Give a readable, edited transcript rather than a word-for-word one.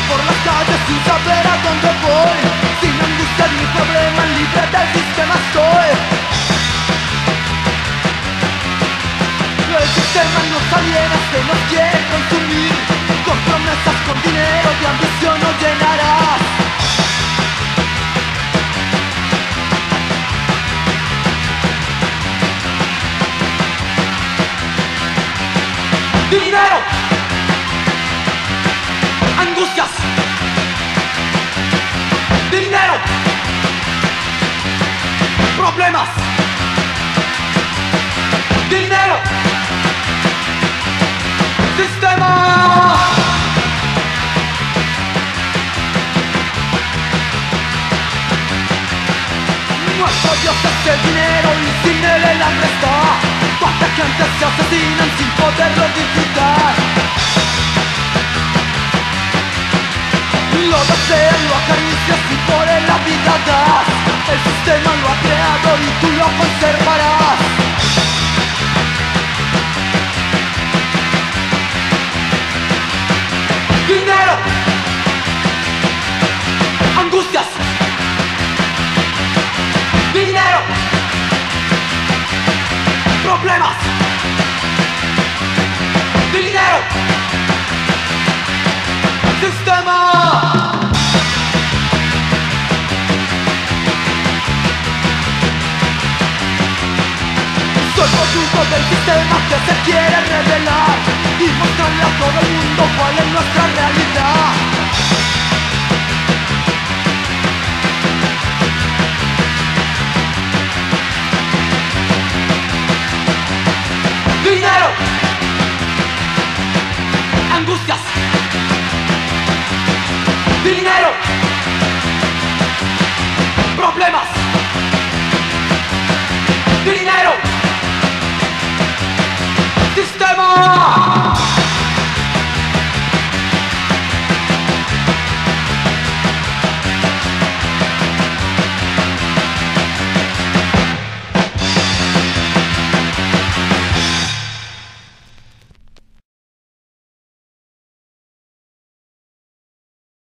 por las calles sin saber a dónde voy, sin angustia ni problema, libre del sistema estoy. El sistema nos aliena, se nos quiere consumir, con promesas, con dinero, de ambición nos llenarás. Dinero, angustias, dinero, problemas, dinero, sistema. Nuestro Dios es el dinero y sin él el hambre está. Cuánta gente se asesinan sin poderlo disfrutar. Lo deseas, lo acaricias y por él la vida das. El sistema lo ha creado y tú lo conservarás. Dinero, angustias, dinero, problemas, dinero, sistema. Soy producto del sistema que se quiere revelar y mostrarle a todo el mundo cuál es nuestra realidad. Dinero, angustias, dinero, problemas.